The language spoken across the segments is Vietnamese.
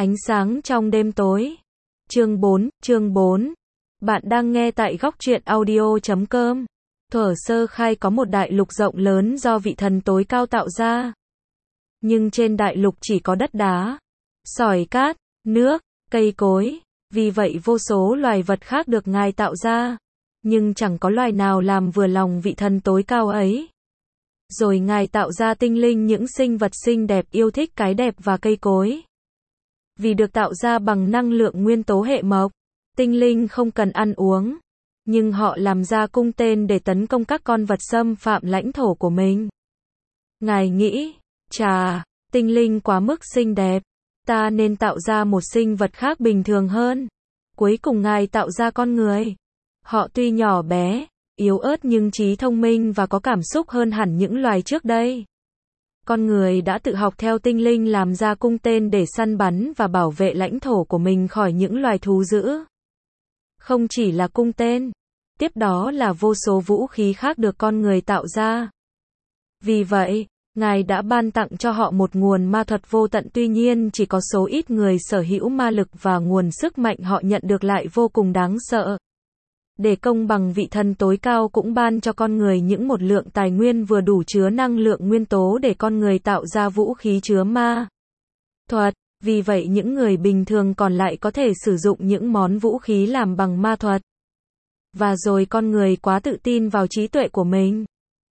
Ánh sáng trong đêm tối. Chương 4. Bạn đang nghe tại góc truyện audio.com. Thuở sơ khai có một đại lục rộng lớn do vị thần tối cao tạo ra. Nhưng trên đại lục chỉ có đất đá, sỏi cát, nước, cây cối. Vì vậy vô số loài vật khác được Ngài tạo ra. Nhưng chẳng có loài nào làm vừa lòng vị thần tối cao ấy. Rồi Ngài tạo ra tinh linh, những sinh vật xinh đẹp yêu thích cái đẹp và cây cối. Vì được tạo ra bằng năng lượng nguyên tố hệ mộc, tinh linh không cần ăn uống. Nhưng họ làm ra cung tên để tấn công các con vật xâm phạm lãnh thổ của mình. Ngài nghĩ, chà, tinh linh quá mức xinh đẹp. Ta nên tạo ra một sinh vật khác bình thường hơn. Cuối cùng Ngài tạo ra con người. Họ tuy nhỏ bé, yếu ớt nhưng trí thông minh và có cảm xúc hơn hẳn những loài trước đây. Con người đã tự học theo tinh linh làm ra cung tên để săn bắn và bảo vệ lãnh thổ của mình khỏi những loài thú dữ. Không chỉ là cung tên, tiếp đó là vô số vũ khí khác được con người tạo ra. Vì vậy, Ngài đã ban tặng cho họ một nguồn ma thuật vô tận, tuy nhiên chỉ có số ít người sở hữu ma lực và nguồn sức mạnh họ nhận được lại vô cùng đáng sợ. Để công bằng, vị thần tối cao cũng ban cho con người một lượng tài nguyên vừa đủ chứa năng lượng nguyên tố để con người tạo ra vũ khí chứa ma thuật. Vì vậy những người bình thường còn lại có thể sử dụng những món vũ khí làm bằng ma thuật. Và rồi con người quá tự tin vào trí tuệ của mình.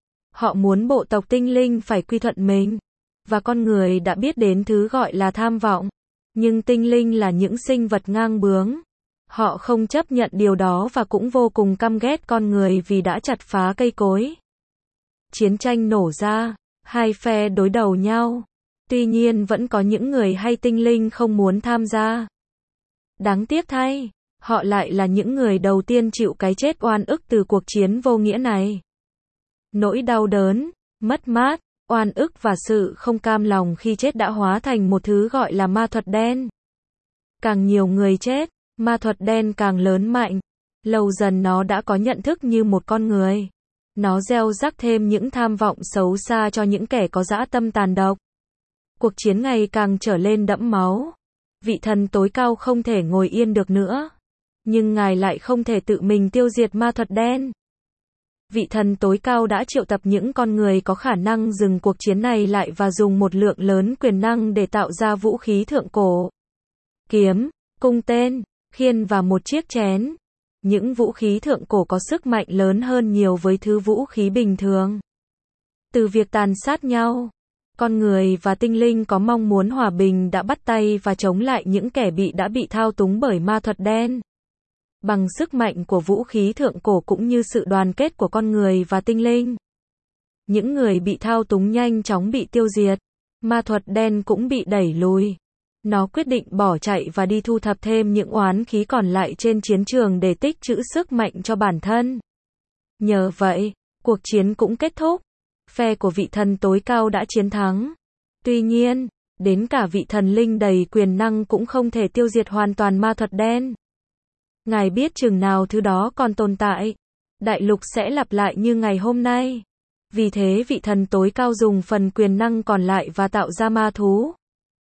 Họ muốn bộ tộc tinh linh phải quy thuận mình. Và con người đã biết đến thứ gọi là tham vọng. Nhưng tinh linh là những sinh vật ngang bướng. Họ không chấp nhận điều đó và cũng vô cùng căm ghét con người vì đã chặt phá cây cối. Chiến tranh nổ ra, hai phe đối đầu nhau. Tuy nhiên vẫn có những người hay tinh linh không muốn tham gia. Đáng tiếc thay, họ lại là những người đầu tiên chịu cái chết oan ức từ cuộc chiến vô nghĩa này. Nỗi đau đớn, mất mát, oan ức và sự không cam lòng khi chết đã hóa thành một thứ gọi là ma thuật đen. Càng nhiều người chết, ma thuật đen càng lớn mạnh. Lâu dần nó đã có nhận thức như một con người. Nó gieo rắc thêm những tham vọng xấu xa cho những kẻ có dã tâm tàn độc. Cuộc chiến ngày càng trở lên đẫm máu. Vị thần tối cao không thể ngồi yên được nữa. Nhưng Ngài lại không thể tự mình tiêu diệt ma thuật đen. Vị thần tối cao đã triệu tập những con người có khả năng dừng cuộc chiến này lại và dùng một lượng lớn quyền năng để tạo ra vũ khí thượng cổ. Kiếm, cung tên, khiên và một chiếc chén. Những vũ khí thượng cổ có sức mạnh lớn hơn nhiều với thứ vũ khí bình thường. Từ việc tàn sát nhau, con người và tinh linh có mong muốn hòa bình đã bắt tay và chống lại những kẻ đã bị thao túng bởi ma thuật đen. Bằng sức mạnh của vũ khí thượng cổ cũng như sự đoàn kết của con người và tinh linh, những người bị thao túng nhanh chóng bị tiêu diệt. Ma thuật đen cũng bị đẩy lùi. Nó quyết định bỏ chạy và đi thu thập thêm những oán khí còn lại trên chiến trường để tích trữ sức mạnh cho bản thân. Nhờ vậy, cuộc chiến cũng kết thúc. Phe của vị thần tối cao đã chiến thắng. Tuy nhiên, đến cả vị thần linh đầy quyền năng cũng không thể tiêu diệt hoàn toàn ma thuật đen. Ngài biết chừng nào thứ đó còn tồn tại, đại lục sẽ lặp lại như ngày hôm nay. Vì thế vị thần tối cao dùng phần quyền năng còn lại và tạo ra ma thú.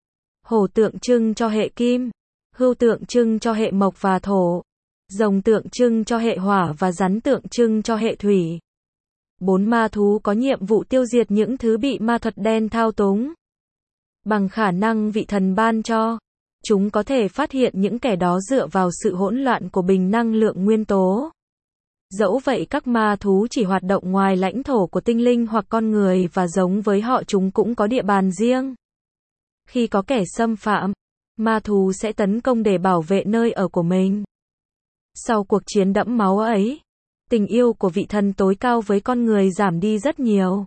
Hổ tượng trưng cho hệ kim, hươu tượng trưng cho hệ mộc và thổ, rồng tượng trưng cho hệ hỏa và rắn tượng trưng cho hệ thủy. 4 ma thú có nhiệm vụ tiêu diệt những thứ bị ma thuật đen thao túng. Bằng khả năng vị thần ban cho, chúng có thể phát hiện những kẻ đó dựa vào sự hỗn loạn của bình năng lượng nguyên tố. Dẫu vậy các ma thú chỉ hoạt động ngoài lãnh thổ của tinh linh hoặc con người và giống với họ chúng cũng có địa bàn riêng. Khi có kẻ xâm phạm, ma thú sẽ tấn công để bảo vệ nơi ở của mình. Sau cuộc chiến đẫm máu ấy, tình yêu của vị thần tối cao với con người giảm đi rất nhiều.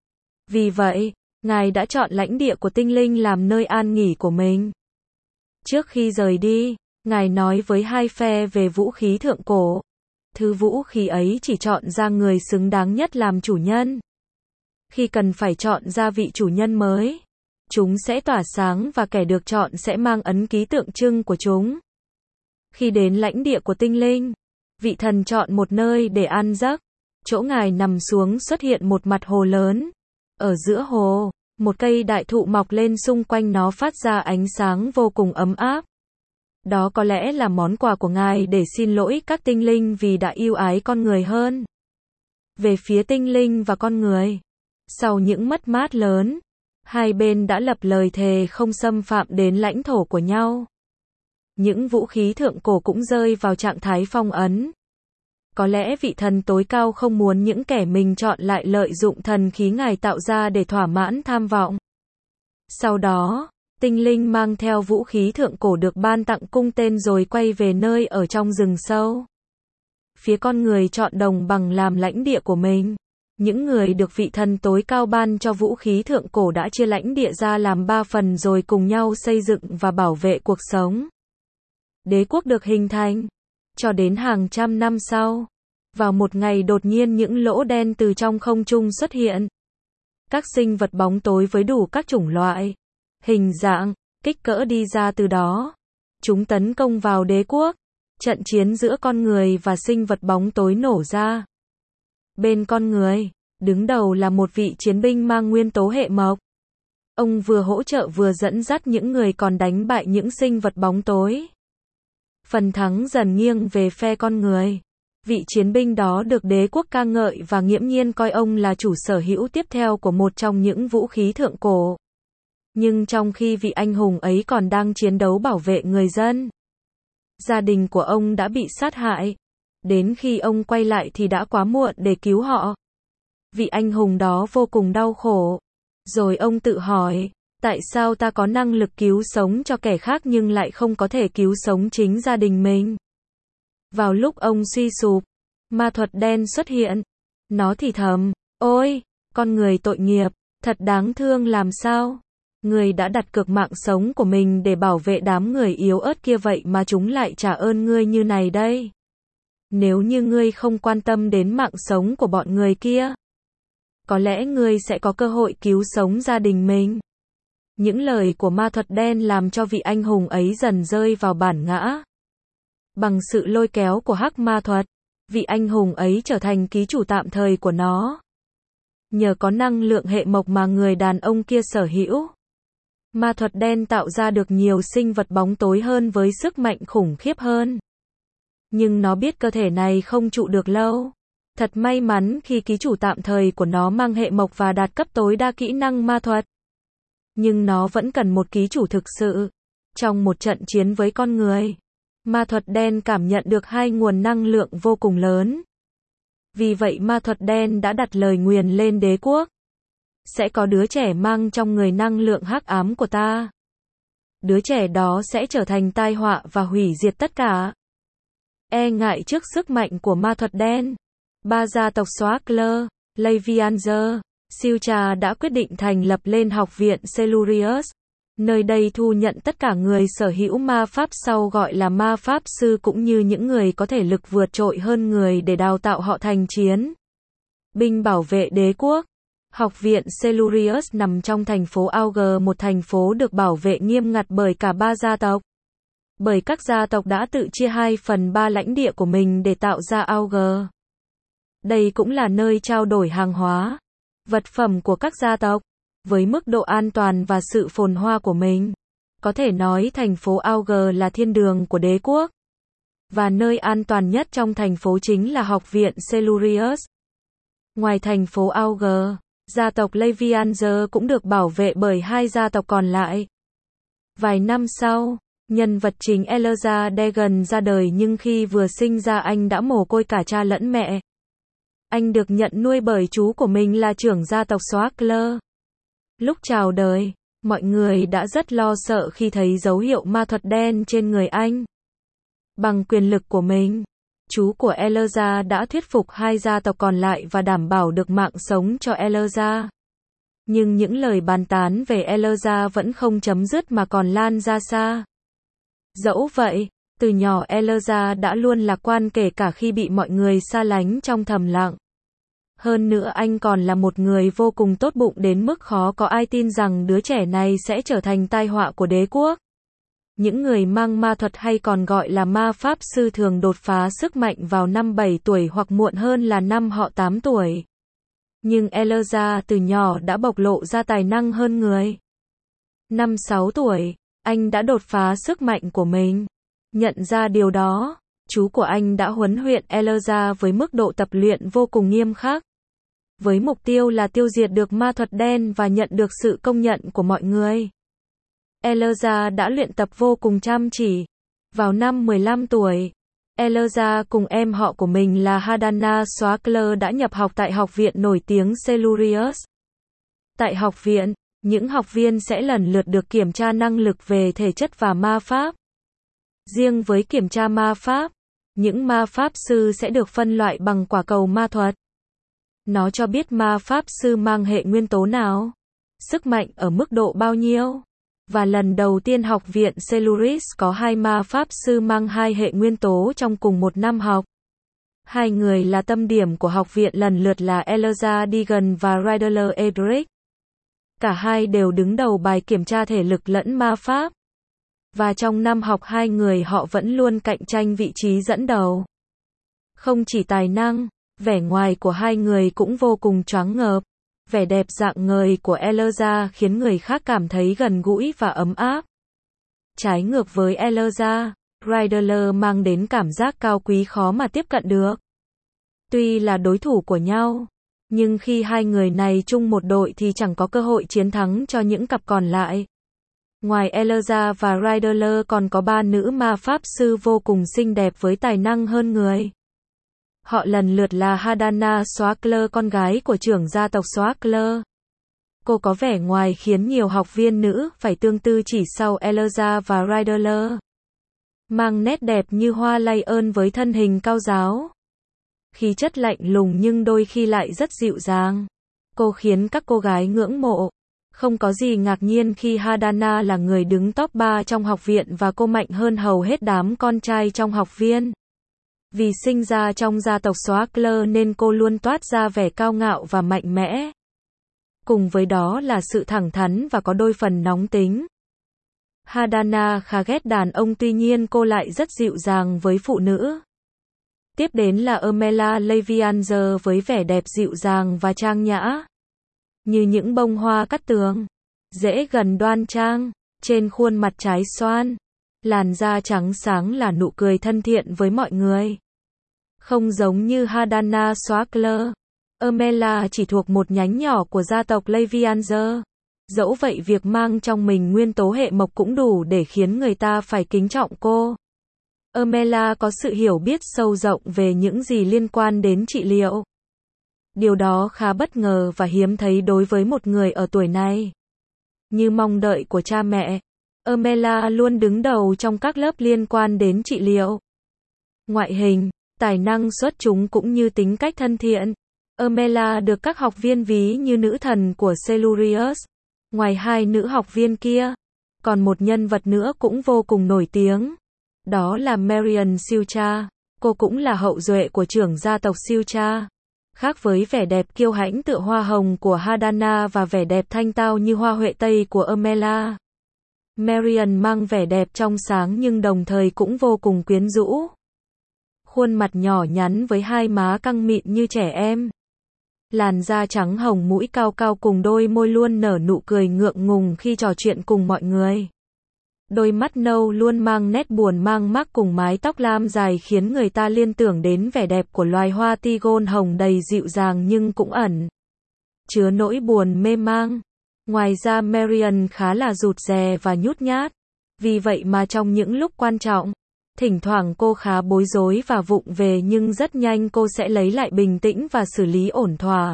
Vì vậy, Ngài đã chọn lãnh địa của tinh linh làm nơi an nghỉ của mình. Trước khi rời đi, Ngài nói với hai phe về vũ khí thượng cổ. Thứ vũ khí ấy chỉ chọn ra người xứng đáng nhất làm chủ nhân. Khi cần phải chọn ra vị chủ nhân mới, chúng sẽ tỏa sáng và kẻ được chọn sẽ mang ấn ký tượng trưng của chúng. Khi đến lãnh địa của tinh linh, vị thần chọn một nơi để an giấc. Chỗ Ngài nằm xuống xuất hiện một mặt hồ lớn. Ở giữa hồ, Một cây đại thụ mọc lên xung quanh nó phát ra ánh sáng vô cùng ấm áp. Đó có lẽ là món quà của Ngài để xin lỗi các tinh linh vì đã yêu ái con người hơn. Về phía tinh linh và con người, sau những mất mát lớn, hai bên đã lập lời thề không xâm phạm đến lãnh thổ của nhau. Những vũ khí thượng cổ cũng rơi vào trạng thái phong ấn. Có lẽ vị thần tối cao không muốn những kẻ mình chọn lại lợi dụng thần khí Ngài tạo ra để thỏa mãn tham vọng. Sau đó, tinh linh mang theo vũ khí thượng cổ được ban tặng cung tên rồi quay về nơi ở trong rừng sâu. Phía con người chọn đồng bằng làm lãnh địa của mình. Những người được vị thần tối cao ban cho vũ khí thượng cổ đã chia lãnh địa ra làm 3 phần rồi cùng nhau xây dựng và bảo vệ cuộc sống. Đế quốc được hình thành. Cho đến hàng trăm năm sau, vào một ngày đột nhiên những lỗ đen từ trong không trung xuất hiện. Các sinh vật bóng tối với đủ các chủng loại, hình dạng, kích cỡ đi ra từ đó. Chúng tấn công vào đế quốc. Trận chiến giữa con người và sinh vật bóng tối nổ ra. Bên con người, đứng đầu là một vị chiến binh mang nguyên tố hệ mộc. Ông vừa hỗ trợ vừa dẫn dắt những người còn đánh bại những sinh vật bóng tối. Phần thắng dần nghiêng về phe con người. Vị chiến binh đó được đế quốc ca ngợi và nghiễm nhiên coi ông là chủ sở hữu tiếp theo của một trong những vũ khí thượng cổ. Nhưng trong khi vị anh hùng ấy còn đang chiến đấu bảo vệ người dân, gia đình của ông đã bị sát hại. Đến khi ông quay lại thì đã quá muộn để cứu họ. Vị anh hùng đó vô cùng đau khổ. Rồi ông tự hỏi, tại sao ta có năng lực cứu sống cho kẻ khác nhưng lại không có thể cứu sống chính gia đình mình? Vào lúc ông suy sụp, ma thuật đen xuất hiện. Nó thì thầm, ôi, con người tội nghiệp, thật đáng thương làm sao? Người đã đặt cược mạng sống của mình để bảo vệ đám người yếu ớt kia vậy mà chúng lại trả ơn ngươi như này đây. Nếu như ngươi không quan tâm đến mạng sống của bọn người kia, có lẽ ngươi sẽ có cơ hội cứu sống gia đình mình. Những lời của ma thuật đen làm cho vị anh hùng ấy dần rơi vào bản ngã. Bằng sự lôi kéo của hắc ma thuật, vị anh hùng ấy trở thành ký chủ tạm thời của nó. Nhờ có năng lượng hệ mộc mà người đàn ông kia sở hữu, ma thuật đen tạo ra được nhiều sinh vật bóng tối hơn với sức mạnh khủng khiếp hơn. Nhưng nó biết cơ thể này không trụ được lâu. Thật may mắn khi ký chủ tạm thời của nó mang hệ mộc và đạt cấp tối đa kỹ năng ma thuật. Nhưng nó vẫn cần một ký chủ thực sự. Trong một trận chiến với con người, ma thuật đen cảm nhận được hai nguồn năng lượng vô cùng lớn. Vì vậy ma thuật đen đã đặt lời nguyền lên đế quốc. Sẽ có đứa trẻ mang trong người năng lượng hắc ám của ta. Đứa trẻ đó sẽ trở thành tai họa và hủy diệt tất cả. E ngại trước sức mạnh của ma thuật đen, ba gia tộc Swackler, Levianger, Silcha đã quyết định thành lập lên học viện Cellurius. Nơi đây thu nhận tất cả người sở hữu ma pháp sau gọi là ma pháp sư cũng như những người có thể lực vượt trội hơn người để đào tạo họ thành chiến binh bảo vệ đế quốc. Học viện Cellurius nằm trong thành phố Augur, một thành phố được bảo vệ nghiêm ngặt bởi cả ba gia tộc. Bởi các gia tộc đã tự chia 2/3 lãnh địa của mình để tạo ra Augur. Đây cũng là nơi trao đổi hàng hóa, vật phẩm của các gia tộc. Với mức độ an toàn và sự phồn hoa của mình, có thể nói thành phố Augur là thiên đường của đế quốc. Và nơi an toàn nhất trong thành phố chính là học viện Cellurius. Ngoài thành phố Augur, gia tộc Levianger cũng được bảo vệ bởi hai gia tộc còn lại. Vài năm sau, nhân vật chính Elza Dagon ra đời nhưng khi vừa sinh ra anh đã mồ côi cả cha lẫn mẹ. Anh được nhận nuôi bởi chú của mình là trưởng gia tộc Swackler. Lúc chào đời, mọi người đã rất lo sợ khi thấy dấu hiệu ma thuật đen trên người anh. Bằng quyền lực của mình, chú của Elza đã thuyết phục hai gia tộc còn lại và đảm bảo được mạng sống cho Elza. Nhưng những lời bàn tán về Elza vẫn không chấm dứt mà còn lan ra xa. Dẫu vậy, từ nhỏ Elza đã luôn lạc quan kể cả khi bị mọi người xa lánh trong thầm lặng. Hơn nữa anh còn là một người vô cùng tốt bụng đến mức khó có ai tin rằng đứa trẻ này sẽ trở thành tai họa của đế quốc. Những người mang ma thuật hay còn gọi là ma pháp sư thường đột phá sức mạnh vào năm 7 tuổi hoặc muộn hơn là năm họ 8 tuổi. Nhưng Elza từ nhỏ đã bộc lộ ra tài năng hơn người. Năm 6 tuổi, anh đã đột phá sức mạnh của mình. Nhận ra điều đó, chú của anh đã huấn luyện Elza với mức độ tập luyện vô cùng nghiêm khắc. Với mục tiêu là tiêu diệt được ma thuật đen và nhận được sự công nhận của mọi người. Elza đã luyện tập vô cùng chăm chỉ. Vào năm 15 tuổi, Elza cùng em họ của mình là Hadana Swackler đã nhập học tại học viện nổi tiếng Cellurius. Tại học viện, những học viên sẽ lần lượt được kiểm tra năng lực về thể chất và ma pháp. Riêng với kiểm tra ma pháp, những ma pháp sư sẽ được phân loại bằng quả cầu ma thuật. Nó cho biết ma pháp sư mang hệ nguyên tố nào, sức mạnh ở mức độ bao nhiêu. Và lần đầu tiên học viện Cellurius có 2 ma pháp sư mang 2 hệ nguyên tố trong cùng một năm học. 2 người là tâm điểm của học viện lần lượt là Elza Deegan và Ryder Edric. Cả hai đều đứng đầu bài kiểm tra thể lực lẫn ma pháp. Và trong năm học 2 người họ vẫn luôn cạnh tranh vị trí dẫn đầu. Không chỉ tài năng, vẻ ngoài của 2 người cũng vô cùng choáng ngợp. Vẻ đẹp rạng ngời của Elza khiến người khác cảm thấy gần gũi và ấm áp. Trái ngược với Elza, Ryder mang đến cảm giác cao quý khó mà tiếp cận được. Tuy là đối thủ của nhau, nhưng khi 2 người này chung một đội thì chẳng có cơ hội chiến thắng cho những cặp còn lại. Ngoài Elza và Ryder còn có 3 nữ ma pháp sư vô cùng xinh đẹp với tài năng hơn người. Họ lần lượt là Hadana Swackler, con gái của trưởng gia tộc Swackler. Cô có vẻ ngoài khiến nhiều học viên nữ phải tương tư chỉ sau Elza và Ryder. Mang nét đẹp như hoa lay ơn với thân hình cao ráo. Khí chất lạnh lùng nhưng đôi khi lại rất dịu dàng. Cô khiến các cô gái ngưỡng mộ. Không có gì ngạc nhiên khi Hadana là người đứng top 3 trong học viện và cô mạnh hơn hầu hết đám con trai trong học viên. Vì sinh ra trong gia tộc Swackler nên cô luôn toát ra vẻ cao ngạo và mạnh mẽ. Cùng với đó là sự thẳng thắn và có đôi phần nóng tính. Hadana khá ghét đàn ông tuy nhiên cô lại rất dịu dàng với phụ nữ. Tiếp đến là Ermela Levianger với vẻ đẹp dịu dàng và trang nhã. Như những bông hoa cát tường. Dễ gần đoan trang, trên khuôn mặt trái xoan. Làn da trắng sáng là nụ cười thân thiện với mọi người. Không giống như Hadana Swackler, Ermela chỉ thuộc một nhánh nhỏ của gia tộc Levianger. Dẫu vậy việc mang trong mình nguyên tố hệ mộc cũng đủ để khiến người ta phải kính trọng cô. Ermela có sự hiểu biết sâu rộng về những gì liên quan đến trị liệu. Điều đó khá bất ngờ và hiếm thấy đối với một người ở tuổi này. Như mong đợi của cha mẹ, Ermela luôn đứng đầu trong các lớp liên quan đến trị liệu. Ngoại hình, tài năng xuất chúng cũng như tính cách thân thiện. Ermela được các học viên ví như nữ thần của Cellurius. Ngoài 2 nữ học viên kia, còn một nhân vật nữa cũng vô cùng nổi tiếng. Đó là Marion Sucha. Cô cũng là hậu duệ của trưởng gia tộc Sucha. Khác với vẻ đẹp kiêu hãnh tựa hoa hồng của Hadana và vẻ đẹp thanh tao như hoa huệ tây của Ermela, Marion mang vẻ đẹp trong sáng nhưng đồng thời cũng vô cùng quyến rũ. Khuôn mặt nhỏ nhắn với 2 má căng mịn như trẻ em. Làn da trắng hồng, mũi cao cao cùng đôi môi luôn nở nụ cười ngượng ngùng khi trò chuyện cùng mọi người. Đôi mắt nâu luôn mang nét buồn mang mác cùng mái tóc lam dài khiến người ta liên tưởng đến vẻ đẹp của loài hoa tigon hồng đầy dịu dàng nhưng cũng ẩn chứa nỗi buồn mê mang. Ngoài ra Marion khá là rụt rè và nhút nhát. Vì vậy mà trong những lúc quan trọng, thỉnh thoảng cô khá bối rối và vụng về nhưng rất nhanh cô sẽ lấy lại bình tĩnh và xử lý ổn thỏa.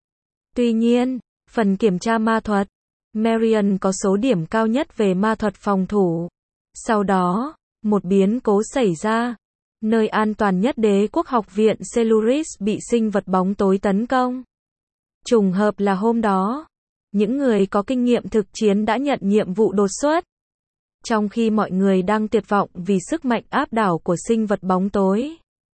Tuy nhiên, phần kiểm tra ma thuật, Marion có số điểm cao nhất về ma thuật phòng thủ. Sau đó, một biến cố xảy ra. Nơi an toàn nhất đế quốc học viện Cellurius bị sinh vật bóng tối tấn công. Trùng hợp là hôm đó, những người có kinh nghiệm thực chiến đã nhận nhiệm vụ đột xuất. Trong khi mọi người đang tuyệt vọng vì sức mạnh áp đảo của sinh vật bóng tối,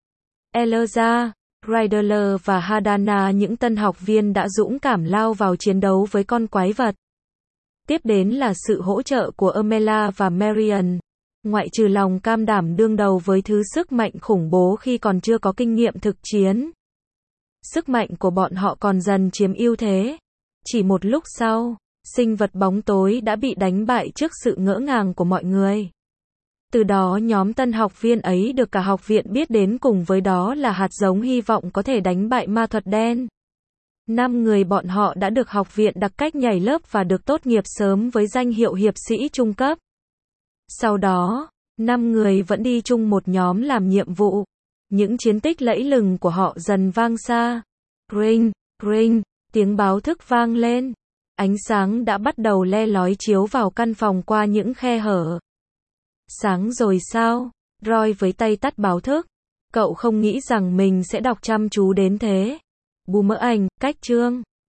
Elza, Ryder và Hadana, những tân học viên đã dũng cảm lao vào chiến đấu với con quái vật. Tiếp đến là sự hỗ trợ của Ermela và Marion. Ngoại trừ lòng cam đảm đương đầu với thứ sức mạnh khủng bố khi còn chưa có kinh nghiệm thực chiến, sức mạnh của bọn họ còn dần chiếm ưu thế. Chỉ một lúc sau, sinh vật bóng tối đã bị đánh bại trước sự ngỡ ngàng của mọi người. Từ đó nhóm tân học viên ấy được cả học viện biết đến, cùng với đó là hạt giống hy vọng có thể đánh bại ma thuật đen. 5 người bọn họ đã được học viện đặc cách nhảy lớp và được tốt nghiệp sớm với danh hiệu hiệp sĩ trung cấp. Sau đó, 5 người vẫn đi chung một nhóm làm nhiệm vụ. Những chiến tích lẫy lừng của họ dần vang xa. Ring, ring, tiếng báo thức vang lên. Ánh sáng đã bắt đầu le lói chiếu vào căn phòng qua những khe hở. Sáng rồi sao? Roy với tay tắt báo thức. Cậu không nghĩ rằng mình sẽ đọc chăm chú đến thế. Boomerang, cách chương.